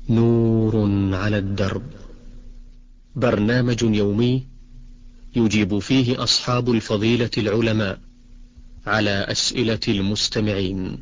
نور على الدرب، برنامج يومي يجيب فيه أصحاب الفضيلة العلماء على أسئلة المستمعين.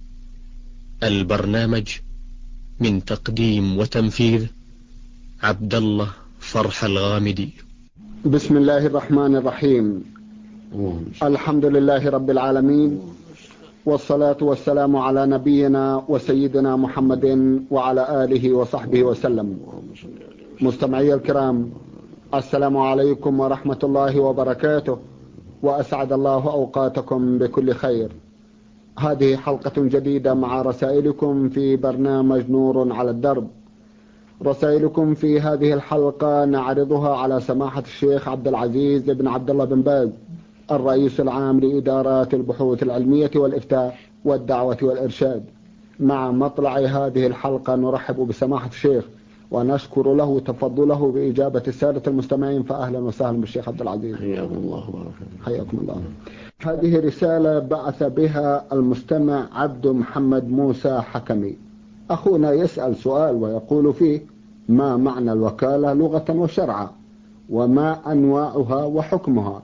البرنامج من تقديم وتنفيذ عبد الله فرح الغامدي. بسم الله الرحمن الرحيم. الحمد لله رب العالمين، والصلاة والسلام على نبينا وسيدنا محمد وعلى آله وصحبه وسلم. مستمعي الكرام، السلام عليكم ورحمة الله وبركاته، وأسعد الله أوقاتكم بكل خير. هذه حلقة جديدة مع رسائلكم في برنامج نور على الدرب. رسائلكم في هذه الحلقة نعرضها على سماحة الشيخ عبد العزيز بن عبد الله بن باز، الرئيس العام لإدارات البحوث العلمية والإفتاء والدعوة والإرشاد. مع مطلع هذه الحلقة نرحب بسماحة الشيخ ونشكر له تفضله بإجابة السادة المستمعين، فأهلا وسهلا بالشيخ عبد العزيز. حياكم الله وبركاته. حياكم الله. هذه رسالة بعث بها المستمع عبد محمد موسى حكمي. أخونا يسأل سؤال ويقول فيه: ما معنى الوكالة لغة وشرعا؟ وما أنواعها وحكمها؟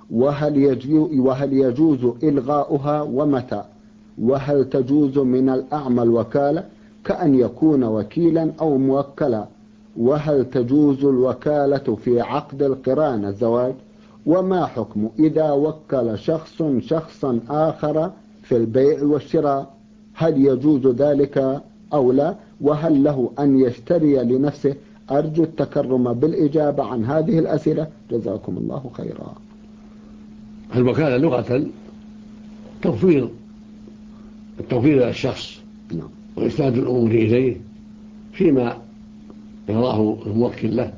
وهل يجوز إلغاؤها ومتى؟ وهل تجوز من الأعمى الوكالة كأن يكون وكيلا أو موكلا؟ وهل تجوز الوكالة في عقد القران الزواج؟ وما حكم إذا وكل شخصا آخر في البيع والشراء؟ هل يجوز ذلك أو لا؟ وهل له أن يشتري لنفسه؟ أرجو التكرم بالإجابة عن هذه الأسئلة، جزاكم الله خيرا. الوكالة لغة التوفير إلى الشخص وإسناد الأمور إليه فيما يراه الموكل له،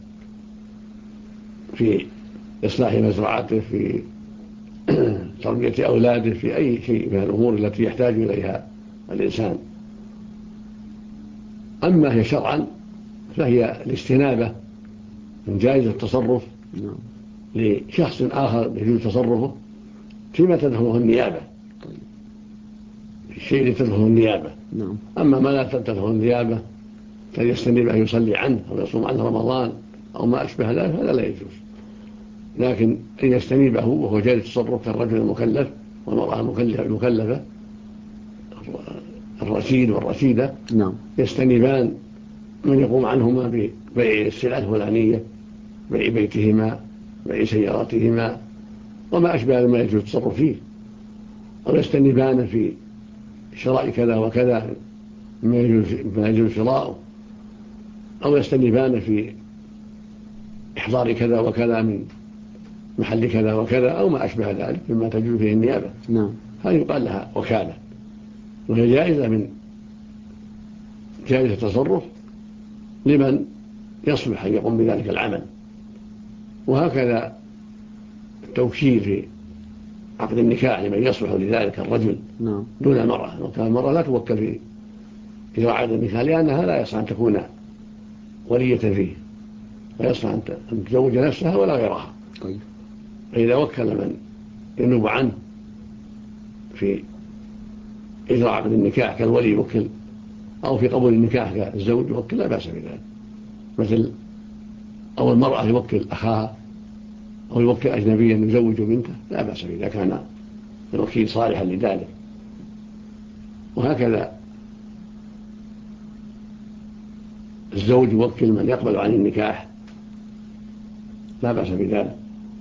في إصلاح مزرعته، في تربية أولاده، في أي شيء من الأمور التي يحتاج إليها الإنسان. أما هي شرعا فهي الاستنابة من جائزة التصرف لشخص آخر يجوز تصرفه فيما تدخله النيابة، الشيء اللي تدخله النيابة. أما ما لا تدخله النيابة فيستنيب أن يصلي عنه أو يصوم عنه رمضان أو ما أشبه ذلك، هذا لا يجوز. لكن أن يستنيبه وهو جائز التصرف كالرجل المكلف والمرأة المكلفة، الرشيد والرشيدة، يستنيبان من يقوم عنهما ببيع السلعة الفلانية، بيع بيتهما، بيع سياراتهما وما أشبه ما يجوز التصرف فيه، أو يستنيبان في شراء كذا وكذا ما يجوز شراءه، أو يستنيبان في إحضار كذا وكذا من محل كذا وكذا أو ما أشبه ذلك مما تجوز فيه النيابة. هذه يقال لها وكالة، وهي جائزة من جائزة تصرف لمن يصلح أن يقوم بذلك العمل. وهكذا التوكيل في عقد النكاح لمن يصلح لذلك الرجل دون المرأة، وكان المرأة لا توكل في إجراء عقد النكاح لأنها لا يصلح أن تكون ولية فيه، لا يصلح أن تزوج نفسها ولا غيرها. فإذا وكل من ينوب عنه في إجراء عقد النكاح كالولي يوكل، أو في قبول النكاح كالزوج يوكل، لا بأس بذلك. مثل أو المرأة يوكل أخاها أو يوكل أجنبيا يزوج بنته، لا بأس إذا كان الوكيل صالحا لذلك. وهكذا الزوج يوكل من يقبل عن النكاح، لا بأس بذلك.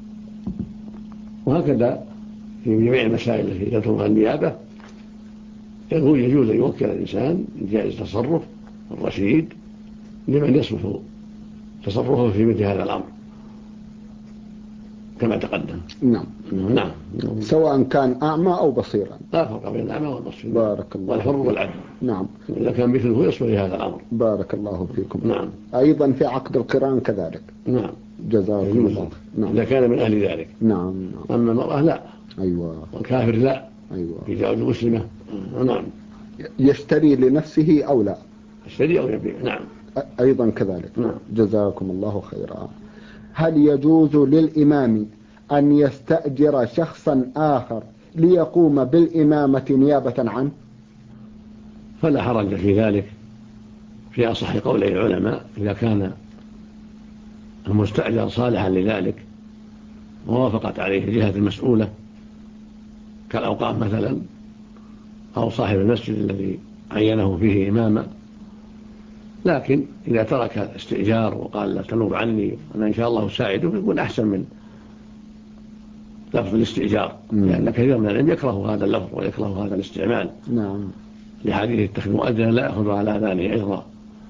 وهكذا في جميع المسائل التي تدخلها النيابة يجوز أن يوكل الإنسان من جائز تصرف الرشيد لمن يصلح تصرفه في مثل هذا الأمر كما تقدم. نعم. سواء كان أعمى أو بصيرا، لا فرق بين الأعمى والبصير. بارك الله. والحر والعبد. إذا كان مثله يصلح لهذا الأمر. بارك الله فيكم. أيضا في عقد القران كذلك. جزاكم الله. إذا كان من أهل ذلك. أما المرأة لا. والكافر لا. في زوج مسلمة. يشتري لنفسه أو لا؟ يشتري أو يبيع. أيضا كذلك. جزاكم الله خيرا. هل يجوز للإمام أن يستأجر شخصا آخر ليقوم بالإمامة نيابة عنه؟ فلا حرج في ذلك في أصح قولي العلماء إذا كان المستأجر صالحا لذلك ووافقت عليه الجهة المسؤولة كالأوقاف مثلا أو صاحب المسجد الذي عينه فيه إماما. لكن إذا ترك الاستئجار وقال لا تنوب عني أنا إن شاء الله أساعده يكون أحسن من لفظ الاستئجار، لأن كثير من العلم يكره هذا اللفظ ويكره هذا الاستعمال. نعم. لحديث اتخذ مؤذنا لا يأخذ على أذانه أجرا.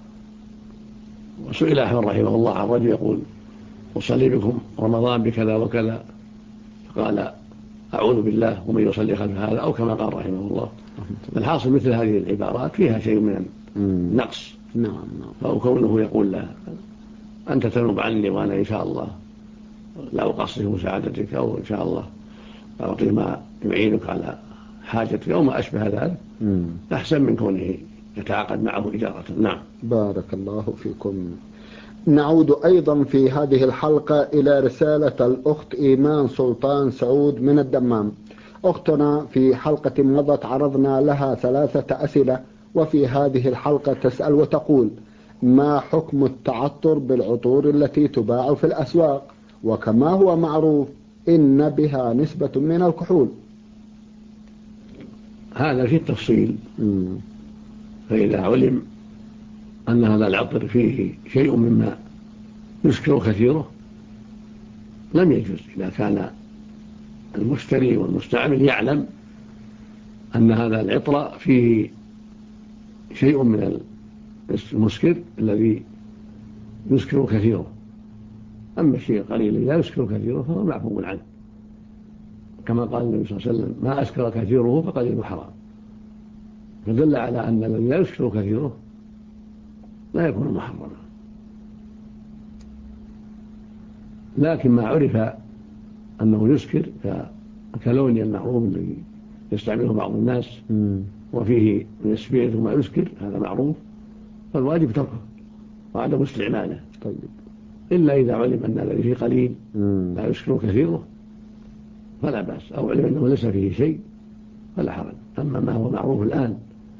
وسئل أحمد رحمه الله عن رجل يقول أصلي بكم رمضان بكذا وكذا، فقال أعوذ بالله ومن يصلي خلف هذا، أو كما قال رحمه الله. الحاصل مثل هذه العبارات فيها شيء من النقص. نعم. فهو كونه يقول له أنت تنوب عني وأنا إن شاء الله لا أقصر مساعدتك، أو إن شاء الله أعطي ما يعينك على حاجتك أو ما أشبه ذلك، أحسن من كونه يتعاقد معه إجارة. نعم. بارك الله فيكم. نعود أيضا في هذه الحلقة إلى رسالة الأخت إيمان سلطان سعود من الدمام. أختنا في حلقة مضت عرضنا لها 3 أسئلة، وفي هذه الحلقة تسأل وتقول: ما حكم التعطر بالعطور التي تباع في الأسواق، وكما هو معروف إن بها نسبة من الكحول؟ هذا في التفصيل. فإذا علم أن هذا العطر فيه شيء مما يسكر كثيره لم يجوز، إذا كان المشتري والمستعمل يعلم أن هذا العطر فيه شيء من المسكر الذي يسكر كثيره. أما الشيء القليل لا يسكر كثيره فهو معفو عنه، كما قال النبي صلى الله عليه وسلم: ما أسكر كثيره فقليله حرام. فدل على أن الذي لا يسكر كثيره لا يكون محرما. لكن ما عرف أنه يسكر كالكالونيا المعروف الذي يستعمله بعض الناس وفيه من السبيرت وما يسكر، هذا معروف، فالواجب تركه وعدم استعماله. طيب. إلا إذا علم أن الذي فيه قليل لا يسكر كثيره فلا بأس، أو علم أنه ليس فيه شيء فلا حرج. أما ما هو معروف الآن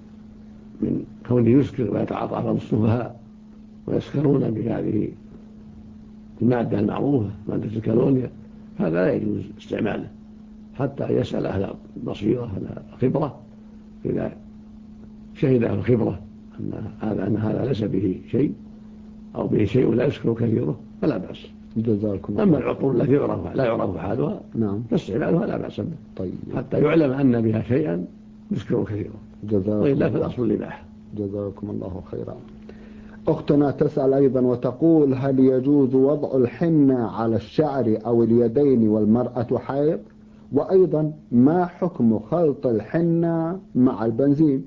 من كونه يسكر ويتعاطى بعض السفهاء ويسكرون بهذه المادة المعروفة مادة الكالونيا، هذا لا يجوز استعماله حتى يسأل أهل البصيرة أهل الخبرة. إذا شهد أهل الخبرة أن هذا ليس به شيء أو به شيء لا يسكر كثيره فلا بأس. جزاكم. أما العطور التي لا يعرف حالها فاستعمالها لا بأس به. طيب. حتى يعلم أن بها شيئا يسكر كثيره، وإلا في الأصل الإباحة. جزاكم الله خيرا. أختنا تسأل أيضا وتقول: هل يجوز وضع الحنة على الشعر أو اليدين والمرأة حائض؟ وأيضا ما حكم خلط الحنة مع البنزين؟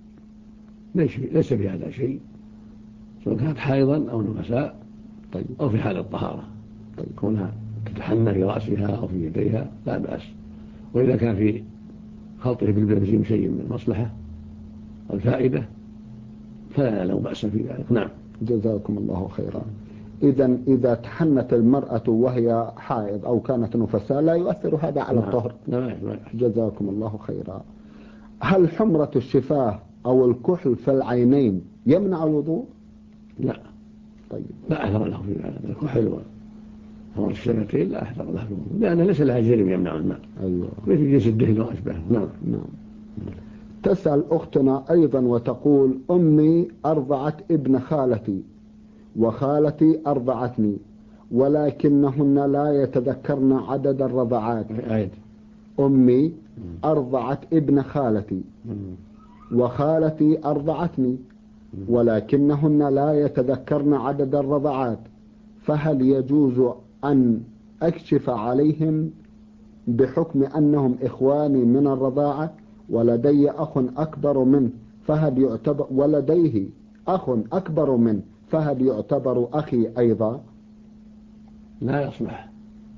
ليس في هذا شيء، سواء كانت حائضا أو نفساء. طيب. أو في حال الطهارة. طيب. كونها تتحنى في رأسها أو في يديها لا بأس. وإذا كان في خلطه بالبنزين شيء من المصلحة والفائدة فلا له بأس في ذلك. نعم. جزاكم الله خيرا. إذا تحنت المرأة وهي حائض أو كانت نفساء لا يؤثر هذا على الطهر؟ نعم. جزاكم الله خيرا. هل حمرة الشفاه أو الكحل في العينين يمنع الوضوء؟ لا. طيب. لا أثر له في ذلك. الكحل وحمرة الشفتين لا أثر له في الوضوء، لأن ليس لها جرم يمنع الماء. أيوة. مثل جنس الدهن وأشبهه. نعم. تسأل أختنا أيضا وتقول: أمي أرضعت ابن خالتي وخالتي أرضعتني، ولكنهن لا يتذكرن عدد الرضعات. أمي أرضعت ابن خالتي وخالتي أرضعتني، ولكنهن لا يتذكرن عدد الرضعات، فهل يجوز أن أكشف عليهم بحكم أنهم إخواني من الرضاعة ولدي أخ أكبر منه فهل يعتبر ولديه أخ أكبر منه فهل يعتبر أخي أيضا؟ لا يصلح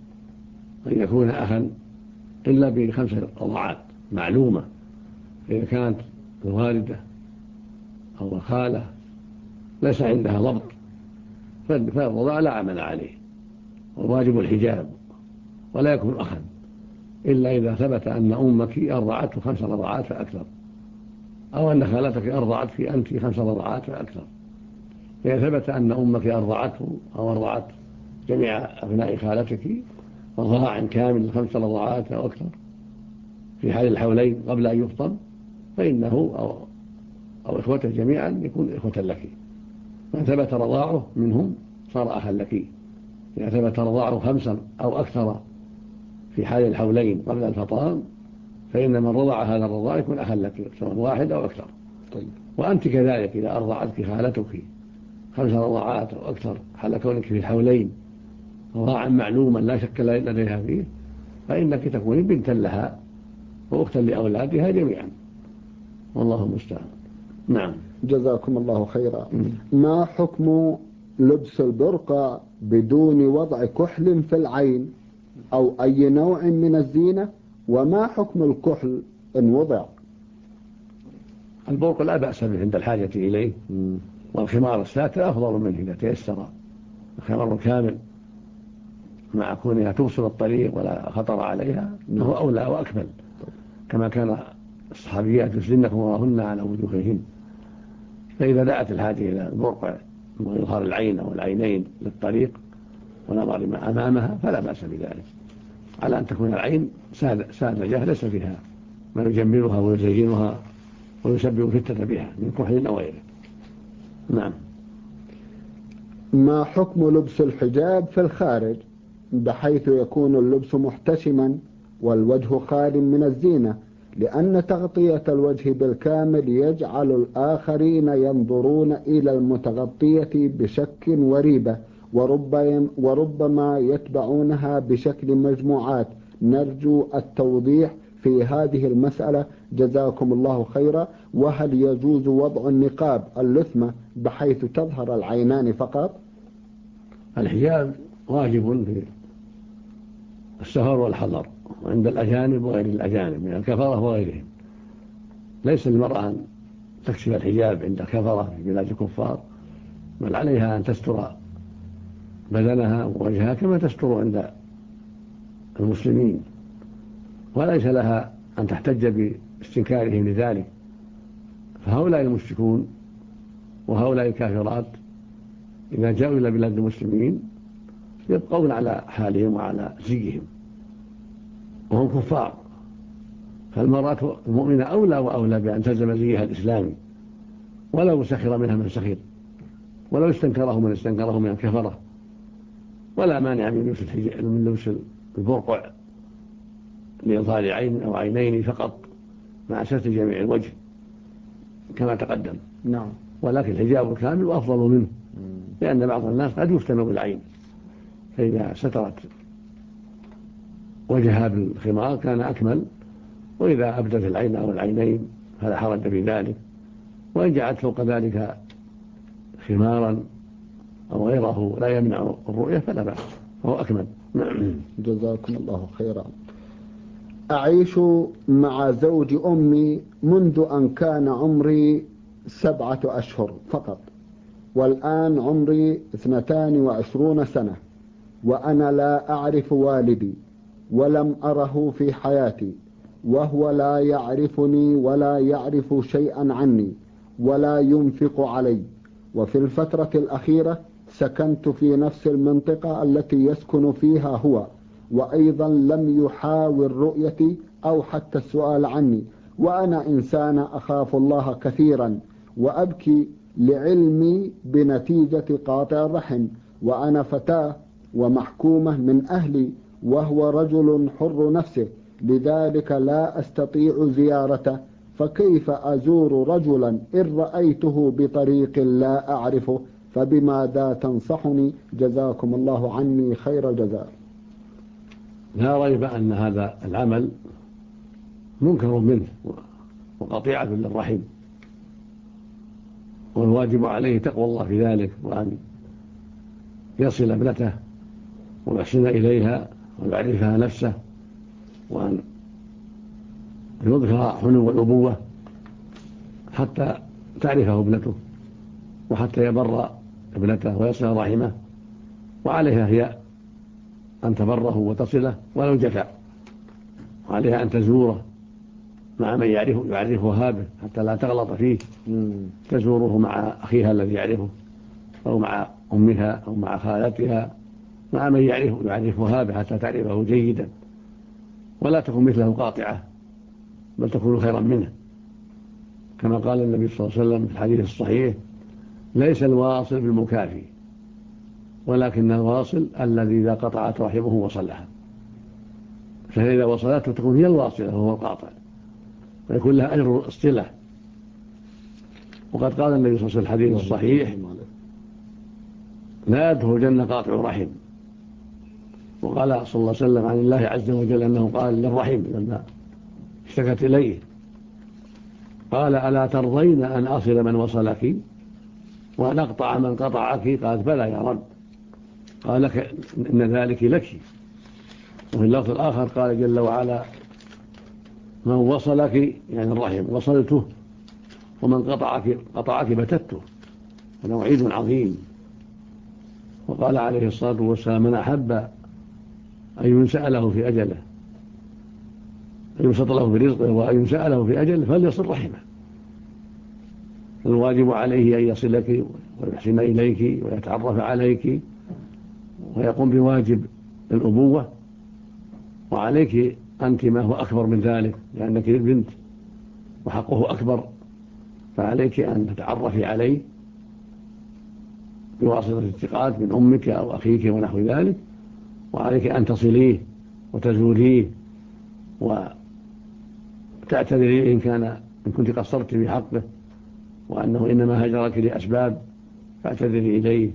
أن يكون أخا إلا ب5 رضعات معلومة. إذا كانت الوالدة أو الخالة ليس عندها ضبط فالرضاع لا عمل عليه، والواجب الحجاب، ولا يكون أخا إلا إذا ثبت أن أمك أرضعته 5 رضعات فأكثر، أو أن خالتك أرضعتك أنت 5 رضعات فأكثر. إذا ثبت أن أمك أرضعته أو أرضعت جميع أبناء خالتك رضاع كامل 5 رضاعات أو أكثر في حال الحولين قبل أن يفطم، فإنه أو إخوته جميعا يكون إخوة لك. من ثبت رضاعه منهم صار أخا لك. إذا ثبت رضاعه 5 أو أكثر في حال الحولين قبل الفطام، فإن من رضع هذا الرضاع يكون أخا لك سواء 1 أو أكثر. طيب. وأنت كذلك إذا أرضعتك خالتك 5 رضاعات أو أكثر حال كونك في الحولين رضاعا معلوما لا شك لديها فيه، فإنك تكون بنتا لها وأختا لأولادها جميعا، والله المستعان. نعم. جزاكم الله خيرا. ما حكم لبس البرقع بدون وضع كحل في العين أو أي نوع من الزينة، وما حكم الكحل إن وضع؟ البرقع لا بأس به عند الحاجة إليه، والخمار الساتر أفضل منه إذا تيسر الخمار كامل مع كونها توصل الطريق ولا خطر عليها، فهو أولى وأكمل، كما كان الصحابيات يسلمن خمارهن على وجوههن. فإذا دعت الحاجة إلى البرقع وإظهار العين أو العينين للطريق ونظر ما أمامها فلا بأس بذلك، على أن تكون العين ساذجة ليس فيها ما يجملها ويزينها ويسبب فتنة بها من كحل أو غيره. نعم. ما حكم لبس الحجاب في الخارج بحيث يكون اللبس محتشما والوجه خال من الزينة، لأن تغطية الوجه بالكامل يجعل الآخرين ينظرون إلى المتغطية بشك وريبة، وربما يتبعونها بشكل مجموعات. نرجو التوضيح في هذه المسألة جزاكم الله خيرا. وهل يجوز وضع النقاب اللثمة بحيث تظهر العينان فقط؟ الحجاب واجب في السفر والحضر وعند الأجانب وغير الأجانب من الكفرة وغيرهم. ليس للمرأة أن تكشف الحجاب عند الكفرة في بلاد الكفار، بل عليها أن تستر بدنها ووجهها كما تستر عند المسلمين، وليس لها أن تحتج باستنكارهم لذلك. فهؤلاء المشركون وهؤلاء الكافرات إذا جاءوا إلى بلاد المسلمين يبقون على حالهم وعلى زيهم وهم كفار، فالمرأة المؤمنة أولى وأولى بأن تلزم زيها الإسلامي ولو سخر منها من سخر، ولو استنكره من استنكره من الكفرة. ولا مانع من لبس البرقع لإظهار عين أو عينين فقط مع ستر جميع الوجه كما تقدم. نعم. ولكن الحجاب الكامل أفضل منه، لأن بعض الناس قد يفتن بالعين، فإذا سترت وجهها بالخمار كان أكمل، وإذا أبدت العين أو العينين فلا حرج في ذلك، وإن جعلت فوق ذلك خمارا أو غيره لا يمنع الرؤية فلا بأس، فهو أكمل. جزاكم الله خيرا. أعيش مع زوج أمي منذ أن كان عمري 7 أشهر فقط، والآن عمري 22 سنة، وأنا لا أعرف والدي ولم أره في حياتي، وهو لا يعرفني ولا يعرف شيئا عني ولا ينفق علي. وفي الفترة الأخيرة سكنت في نفس المنطقة التي يسكن فيها هو، وأيضا لم يحاول رؤيتي أو حتى السؤال عني، وأنا إنسان أخاف الله كثيرا وأبكي لعلمي بنتيجة قاطع الرحم، وأنا فتاة ومحكومة من أهلي، وهو رجل حر نفسه، لذلك لا أستطيع زيارته، فكيف أزور رجلا إن رأيته بطريق لا أعرفه؟ فبماذا تنصحني جزاكم الله عني خير الجزاء؟ لا ريب أن هذا العمل منكر منه وقطيعة للرحم، والواجب عليه تقوى الله في ذلك، وأن يصل ابنته ويحسن إليها ويعرفها نفسه، وأن يظهر حنو الأبوة حتى تعرفه ابنته وحتى يبر ابنته ويصل رحمه، وعليها هي أن تبره وتصله ولو جفا، وعليها أن تزوره مع من يعرفها به حتى لا تغلط فيه، تزوره مع أخيها الذي يعرفه أو مع أمها أو مع خالتها، مع من يعرفها حتى تعرفه جيدا، ولا تكون مثله قاطعة بل تكون خيرا منه، كما قال النبي صلى الله عليه وسلم في الحديث الصحيح: ليس الواصل بالمكافي، ولكن الواصل الذي إذا قطعت رحمه وصلها. فإذا وصلته تكون هي الواصلة وهو القاطع، ويكون لها أجر الصلة. وقد قال النبي صلى الله عليه وسلم في الحديث الصحيح: لا يدخل الجنة قاطع رحم. وقال صلى الله عليه وسلم عن الله عز وجل أنه قال للرحم لما اشتكت إليه: قال: ألا ترضين أن أصل من وصلك وأن أقطع من قطعك؟ قالت: بلى يا رب. قال: إن ذلك لك. وفي اللفظ الآخر قال جل وعلا: من وصلك يعني الرحم وصلته، ومن قطعك بتته. هذا وعيد عظيم. وقال عليه الصلاة والسلام: من أحب أن ينسأ له في أجله، أن يبسط له في رزقه وأن ينسأ له في أجله فليصل رحمه. الواجب عليه أن يصلك ويحسن إليك ويتعرف عليك ويقوم بواجب الأبوة، وعليك أنت ما هو أكبر من ذلك لأنك البنت وحقه أكبر، فعليك أن تتعرفي عليه بواسطة الاتقاد من أمك أو أخيك ونحو ذلك، وعليك أن تصليه وتزوريه وتعتذري إن كنت قصرت في حقه، وأنه إنما هجرك لأسباب، فاعتذري إليه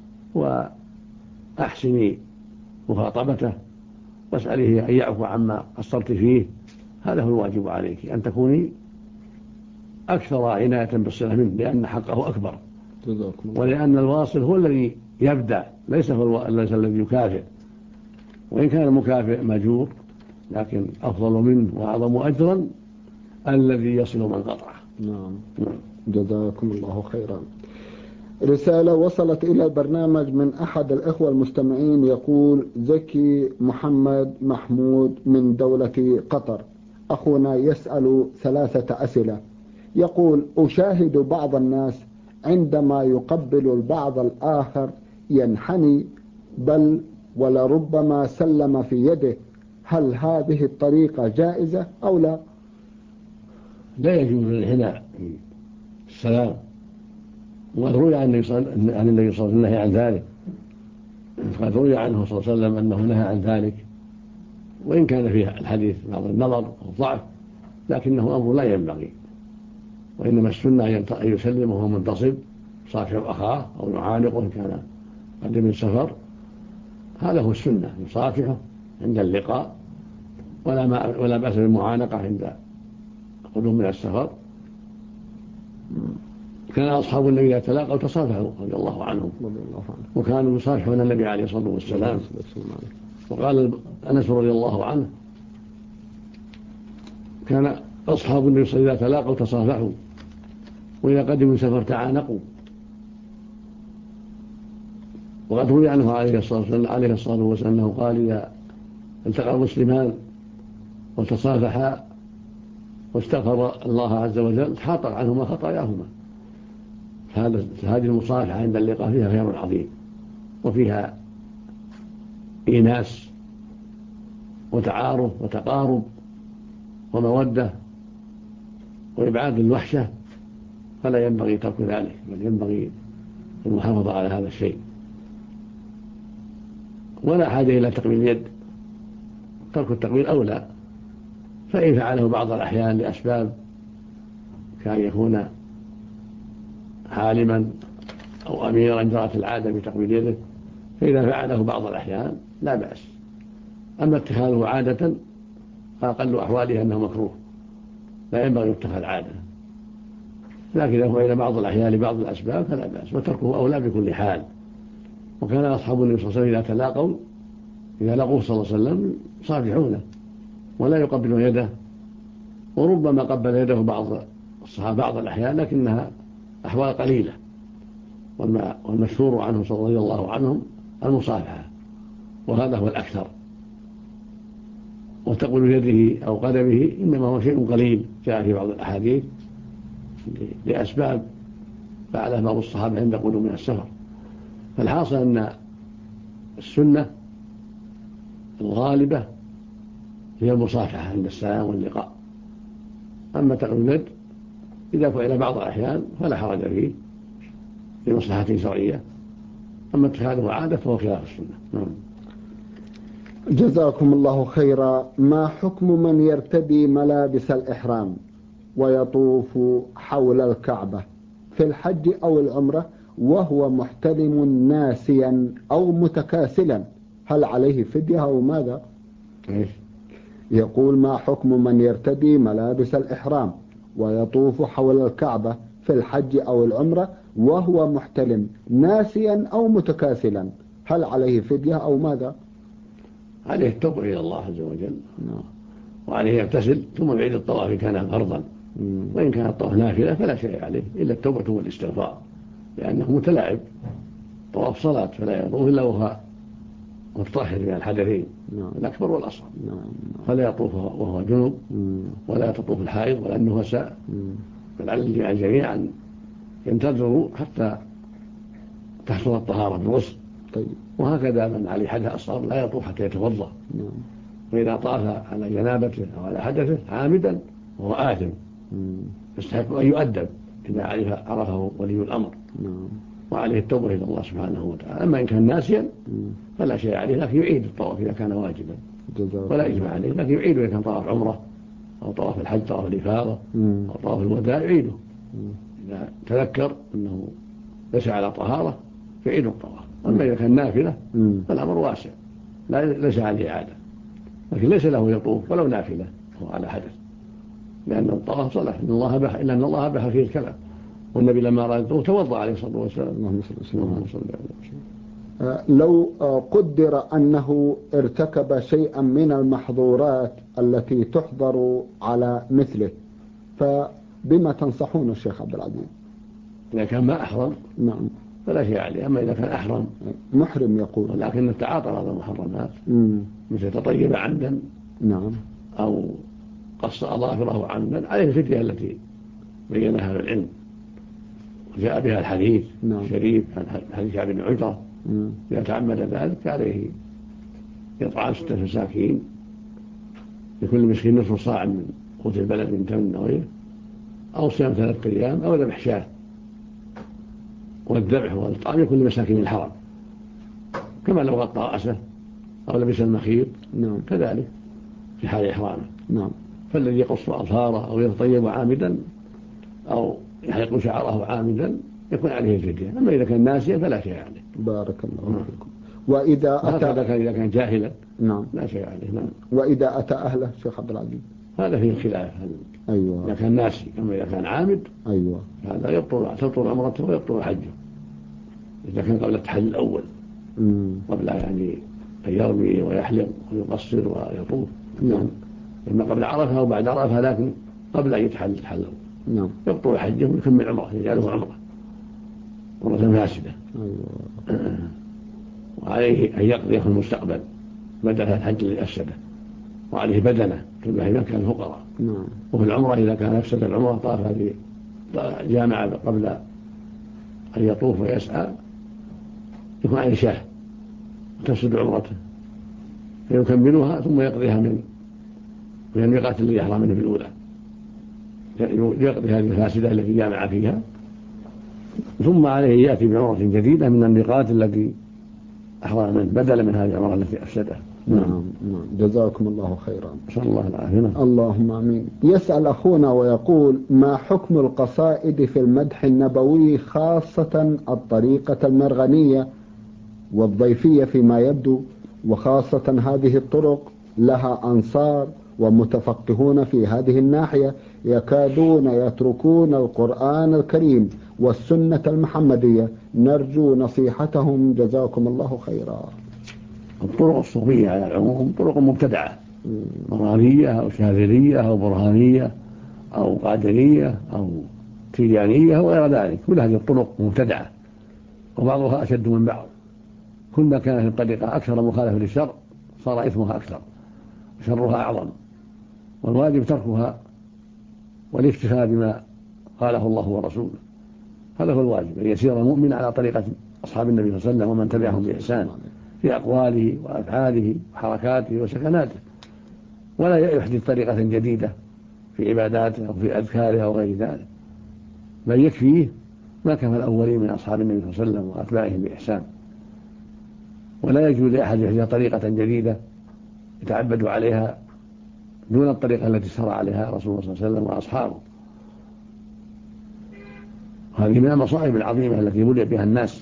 وأحسني مخاطبته واسأليه أن يعفو عما قصرت فيه. هذا هو الواجب عليك، أن تكوني أكثر عناية بالصلة منه، لأن حقه أكبر، ولأن الواصل هو الذي يبدأ، ليس الذي يكافئ. وإن كان المكافئ مأجور، لكن أفضل منه وأعظم أجرا الذي يصل من قطعه. نعم. جزاكم الله خيرا. رسالة وصلت إلى البرنامج من أحد الإخوة المستمعين، يقول: زكي محمد محمود من دولة قطر. أخونا يسأل 3 أسئلة. يقول: أشاهد بعض الناس عندما يقبل البعض الآخر ينحني، بل ولربما سلم في يده. هل هذه الطريقة جائزة أو لا؟ لا يجوز الانحناء في السلام، وقد روي عن النبي صلى الله عليه وسلم النهي عن ذلك. قد روي عنه صلى الله عليه وسلم أنه نهى عن ذلك، وإن كان فيه الحديث بعض النظر أو ضعف، لكنه أمر لا ينبغي. وإنما السنة أن يسلم وهو منتصب، يصافح أخاه أو يعانقه إن كان قد من سفر. هذا هو السنة، يصافحه عند اللقاء، ولا بأس بالمعانقة عند قدوم من السفر. كان أصحاب النبي إذا تلاقوا تصافحوا رضي الله عنهم، وكانوا يصافحون النبي عليه الصلاة والسلام. وقال أنس رضي الله عنه: كان أصحاب النبي صلى الله عليه وسلم إذا تلاقوا تصافحوا، وإذا قدموا من سفر تعانقوا. وقد روي عنه عليه الصلاة والسلام أنه قال: إذا التقى المسلمان وتصافحا واستغفر الله عز وجل حاط عنهما خطاياهما. هذه المصافحة عند اللقاء فيها خير عظيم، وفيها إيناس وتعارف وتقارب ومودة وإبعاد الوحشة، فلا ينبغي ترك ذلك، بل ينبغي المحافظة على هذا الشيء. ولا حاجة إلى تقبيل اليد، ترك التقبيل أولى. فإن فعله بعض الأحيان لأسباب كان يكون حالما أو أميرا جرت العادة بتقبيل يده، فإذا فعله بعض الأحيان لا بأس. أما اتخاذه عادة فأقل أحواله أنه مكروه، لا ينبغي اتخاذ عادة. لكن إذا فعل بعض الأحيان لبعض الأسباب فلا بأس، وتركه أولى بكل حال. وكان أصحاب النبي صلى الله عليه وسلم إذا لقوه صلى الله عليه وسلم يصافحونه ولا يقبلون يده، وربما قبل يده بعض الصحابة بعض الأحيان، لكنها أحوال قليلة. والمشهور عنه رضي الله عنهم المصافحة، وهذا هو الأكثر. وتقبل يده أو قدمه إنما هو شيء قليل جاء في بعض الأحاديث لأسباب فعلها بعض الصحابة عند قدوم من السفر. فالحاصل أن السنة الغالبة هي المصافحة عند السلام واللقاء. أما تقبيل اليد إذا فعل بعض الأحيان فلا حرج فيه لمصلحة شرعية، أما اتخاذه عادة فهو خلاف السنة. جزاكم الله خيرا. ما حكم من يرتدي ملابس الإحرام ويطوف حول الكعبة في الحج أو العمرة وهو محتلم ناسيا أو متكاسلا، هل عليه فدية أو ماذا؟ يقول: ما حكم من يرتدي ملابس الإحرام ويطوف حول الكعبة في الحج أو العمرة وهو محتلم ناسيا أو متكاسلا، هل عليه فدية أو ماذا؟ عليه التوبة إلى الله عز وجل، وعليه يغتسل ثم يعيد الطواف إن كان فرضا، وإن كان الطواف نافلة فلا شيء عليه إلا التوبة والاستغفار، لأنه متلاعب، طواف صلاة فلا يطوف إلا وهو متطهر من الحدثين الأكبر والأصغر، فلا يطوف وهو جنوب، ولا تطوف الحائض ولا النفساء، بل على الجميع أن ينتظروا حتى تحصل الطهارة بالغسل. وهكذا من عليه حدث أصغر لا يطوف حتى يتوضأ، وإذا طاف على جنابته أو على حدثه عامدا وهو آثم يستحق أن يؤدب إذا عرفه ولي الأمر، وعليه التوبة إلى الله سبحانه وتعالى. أما إن كان ناسيا فلا شيء عليه، لكن يعيد الطواف إذا كان واجبا ولا إجماع عليه، لكن يعيده إذا كان طواف عمرة أو طواف الحج، طواف الإفاضة أو طواف الوداع يعيده إذا تذكر أنه ليس على طهارة يعيد الطواف. أما إذا كان نافلة فالأمر واسع ليس عليه عادة، لكن ليس له يطوف ولو نافلة هو على حدث، لأن الطواف صلاة إلا أن الله أباح فيه الكلام، والنبي لما أراد يطوف توضأ عليه الصلاة والسلام. اللهم صل على لو قدر أنه ارتكب شيئا من المحظورات التي تحضر على مثله، فبما تنصحون الشيخ عبد العزيز؟ إذا كان ما أحرم نعم فلا شيء عليه. أما إذا كان أحرم محرم يقول ولكن تعاطى بعض المحرمات مثل تطيب عمدا نعم أو قص أظافره عمدا، عليه الفدية التي بينها أهل العلم وجاء بها الحديث الشريف حديث كعب بن عجرة، إذا تعمد ذلك عليه إطعام 6 مساكين لكل مسكين نصف صاع من قوت البلد من تمر أو غيره، أو صيام 3 أيام، أو ذبح شاة، والذبح والإطعام يكون لمساكين الحرم، كما لو غطى رأسه أو لبس المخيط كذلك في حال إحرامه. فالذي يقص أظفاره أو يتطيب عامدا أو يحلق شعره عامدا يكون عليه الفدية. أما إذا كان ناسيا فلا شيء عليه. بارك الله فيكم. وإذا إذا كان جاهلا لا شيء عليه. وإذا أتى أهله شيخ عبد العزيز هذا فيه خلاف، إذا كان ناسي. أما إذا كان عامد هذا تبطل عمرته ويبطل حجه إذا كان قبل التحلل الأول، قبل يعني أن يرمي ويحلق ويقصر ويطوف، إما قبل عرفها أو بعد عرفها، لكن قبل أن يتحلل يبطل حجه ويكمل عمره، يجعله عمره فاسدة. وعليه أن يقضي في المستقبل بدل الحج الذي أفسده، وعليه بدنه كما إذا كان فقراء. وفي العمرة إذا كان أفسد العمرة طاف جامع قبل أن يطوف ويسعى يكون عليه شاه تفسد عمرته فيكملها ثم يقضيها من الميقات الذي يحرم منه في الأولى، يقضي هذه الفاسدة التي جامع فيها، ثم عليه يأتي بعمرة جديدة من الميقات التي أحرم منه بدلا من هذه العمرة التي أفسدها. نعم. جزاكم الله خيرا. نسأل الله العافية. اللهم آمين. يسأل أخونا ويقول: ما حكم القصائد في المدح النبوي، خاصة الطريقة المرغنية والضيفية فيما يبدو، وخاصة هذه الطرق لها أنصار ومتفقهون في هذه الناحية يكادون يتركون القرآن الكريم والسنة المحمدية، نرجو نصيحتهم جزاكم الله خيرا. الطرق الصوفية على العموم طرق مبتدعة، مرغنية أو شاذلية أو برهانية أو قادرية أو تيجانية وغير ذلك، كل هذه الطرق مبتدعة وبعضها أشد من بعض. كلما كانت الطريقة أكثر مخالفة للشرع صار إثمها أكثر وشرها أعظم، والواجب تركها والاكتفاء بما قاله الله ورسوله. هذا هو الواجب، أن يسير المؤمن على طريقة أصحاب النبي صلى الله عليه وسلم ومن تبعهم بإحسان في أقواله وأفعاله وحركاته وسكناته، ولا يحدث طريقة جديدة في عباداته أو في أذكاره أو غير ذلك، بل يكفيه ما كان الأولين من أصحاب النبي صلى الله عليه وسلم وأتباعهم بإحسان. ولا يجوز لأحد يحدث طريقة جديدة يتعبد عليها دون الطريقة التي شرع عليها رسول الله صلى الله عليه وسلم وأصحابه. هذه من المصائب العظيمة التي بلي بها الناس.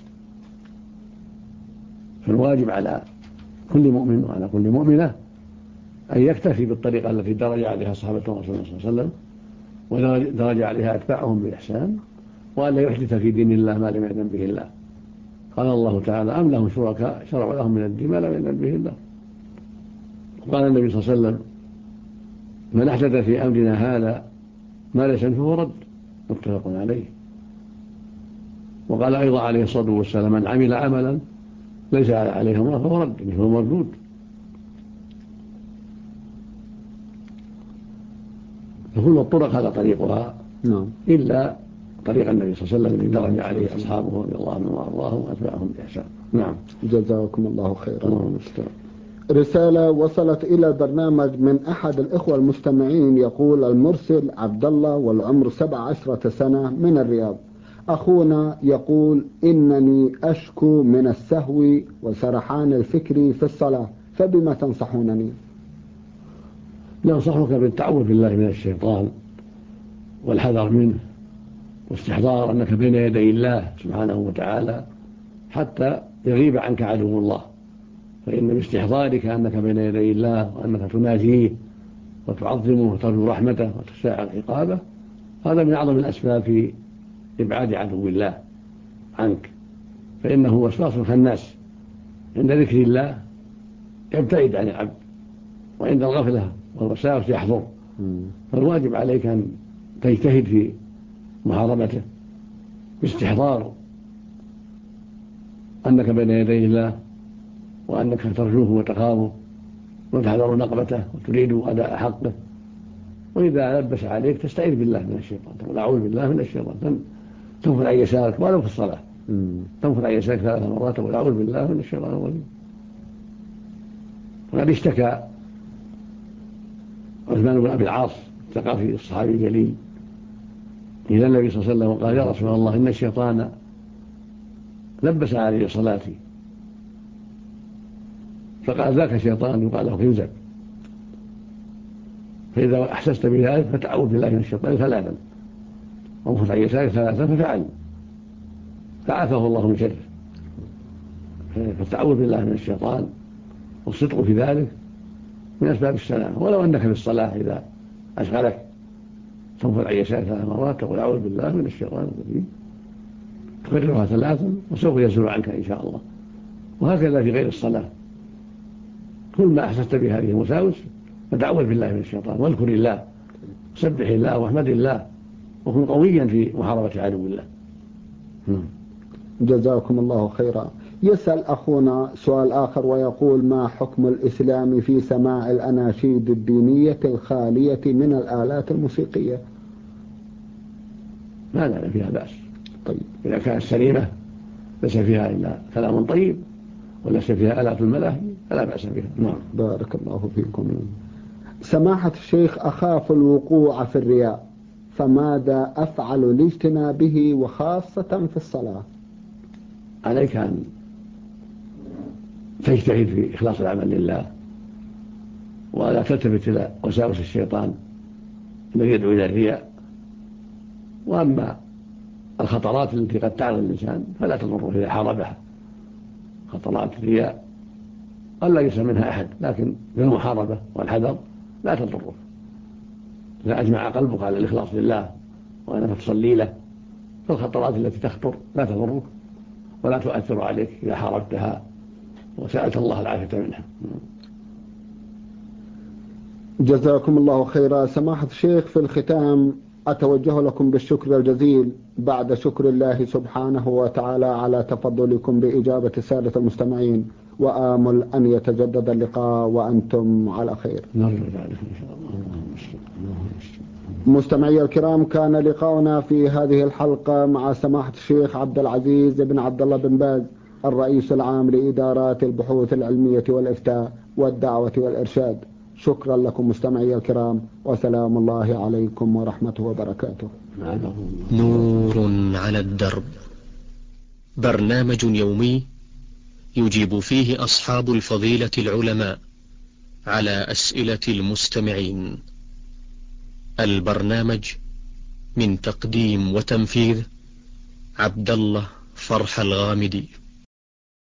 فالواجب على كل مؤمن وعلى كل مؤمنة أن يكتفي بالطريقة التي درج عليها صحابة رسول الله صلى الله عليه وسلم ودرج عليها أتباعهم بإحسان، وأن لا يحدث في دين الله ما لم يأذن به الله. قال الله تعالى: أم لهم شركاء شرعوا لهم من الدين ما لم يأذن به الله. قال النبي صلى الله عليه وسلم: من أحدث في أمرنا هذا ما ليس منه فهو رد، متفق عليه. وقال أيضا عليه الصلاة والسلام: من عمل عملا ليس عليه أمره فهو رد، يعني هو مردود. فكل الطرق هذا طريقها إلا طريق النبي صلى الله عليه وسلم الذي درج عليه أصحابه رضي الله عنهم وأرضاهم وأتباعهم بإحسان. نعم. جزاكم الله خيرا. رسالة وصلت إلى البرنامج من أحد الإخوة المستمعين، يقول المرسل عبد الله والعمر 17 سنة من الرياض. أخونا يقول: إنني أشكو من السهو وسرحان الفكر في الصلاة، فبما تنصحونني؟ ننصحك بالتعوذ بالله من الشيطان والحذر منه، واستحضار أنك بين يدي الله سبحانه وتعالى حتى يغيب عنك عدو الله. فإن باستحضارك أنك بين يدي الله وأنك تناجيه وتعظمه وترجو رحمته وتساءل عقابه، هذا من أعظم الأسباب في إبعاد عدو الله عنك. فإنه وسواس خناس، عند ذكر الله يبتعد عن العبد، وعند الغفلة والوساوس يحضر. فالواجب عليك أن تجتهد في محاربته باستحضار أنك بين يدي الله، وأنك ترجوه وتخافه وتحذر نقبته وتريد أداء حقه. وإذا لبس عليك تستعيذ بالله من الشيطان، تقول: أعوذ بالله من الشيطان، تنفر عن يسارك ولو في الصلاة، تنفر عن يسارك 3 مرات تقول: أعوذ بالله من الشيطان الرجيم. وقد اشتكى عثمان بن أبي العاص الثقفي الصحابي الجليل إلى النبي صلى الله عليه وسلم وقال: يا رسول الله، إن الشيطان لبس علي صلاتي. فقال: ذاك شيطان يقال له خنزب. فإذا أحسست بذلك فتعوذ بالله من الشيطان 3 وانفث عن يسارك 3 ففعل، فعافه الله من شره. فالتعوذ بالله من الشيطان والصدق في ذلك من أسباب السلامة. ولو أنك في الصلاة إذا أشغلك تنفث عن يسارك 3 مرات تقول: أعوذ بالله من الشيطان الرجيم، تكررها 3 وسوف يزول عنك إن شاء الله. وهكذا في غير الصلاة، كل ما أحسست بهذه المساوس فتعوذ بالله من الشيطان، واذكر الله وسبح الله واحمد الله، وكن قويا في محاربة عدو الله. جزاكم الله خيرا. يسأل أخونا سؤال آخر ويقول: ما حكم الإسلام في سماع الأناشيد الدينية الخالية من الآلات الموسيقية؟ ما لا فيها بأس. طيب، إذا كانت سليمة ليس فيها إلا كلام طيب وليس فيها آلات الملاهي فلا بأس بها. نعم. بارك الله فيكم. سماحة الشيخ، أخاف الوقوع في الرياء، فماذا أفعل لاجتنابه وخاصة في الصلاة؟ عليك أن تجتهد في إخلاص العمل لله، ولا تلتفت إلى وساوس الشيطان الذي يدعو إلى الرياء. وأما الخطرات التي قد تعرض الإنسان فلا تضره إذا حاربها. خطرات الرياء قد لا يسمى منها أحد، لكن بالمحاربة والحذر لا تضره. إذا أجمع قلبك على الإخلاص لله وأنك تصلي له، فالخطرات التي تخطر لا تضرك ولا تؤثر عليك إذا حاربتها وسألت الله العافية منها. جزاكم الله خيرا. سماحة الشيخ، في الختام أتوجه لكم بالشكر الجزيل بعد شكر الله سبحانه وتعالى على تفضلكم بإجابة السادة المستمعين، وآمل أن يتجدد اللقاء وأنتم على خير. نرجو ذلك إن شاء الله. مستمعي الكرام، كان لقاؤنا في هذه الحلقة مع سماحة الشيخ عبد العزيز بن عبد الله بن باز، الرئيس العام لإدارات البحوث العلمية والإفتاء والدعوة والإرشاد. شكرا لكم مستمعي الكرام، وسلام الله عليكم ورحمته وبركاته. نور على الدرب، برنامج يومي يجيب فيه أصحاب الفضيلة العلماء على أسئلة المستمعين. البرنامج من تقديم وتنفيذ عبد الله فرح الغامدي.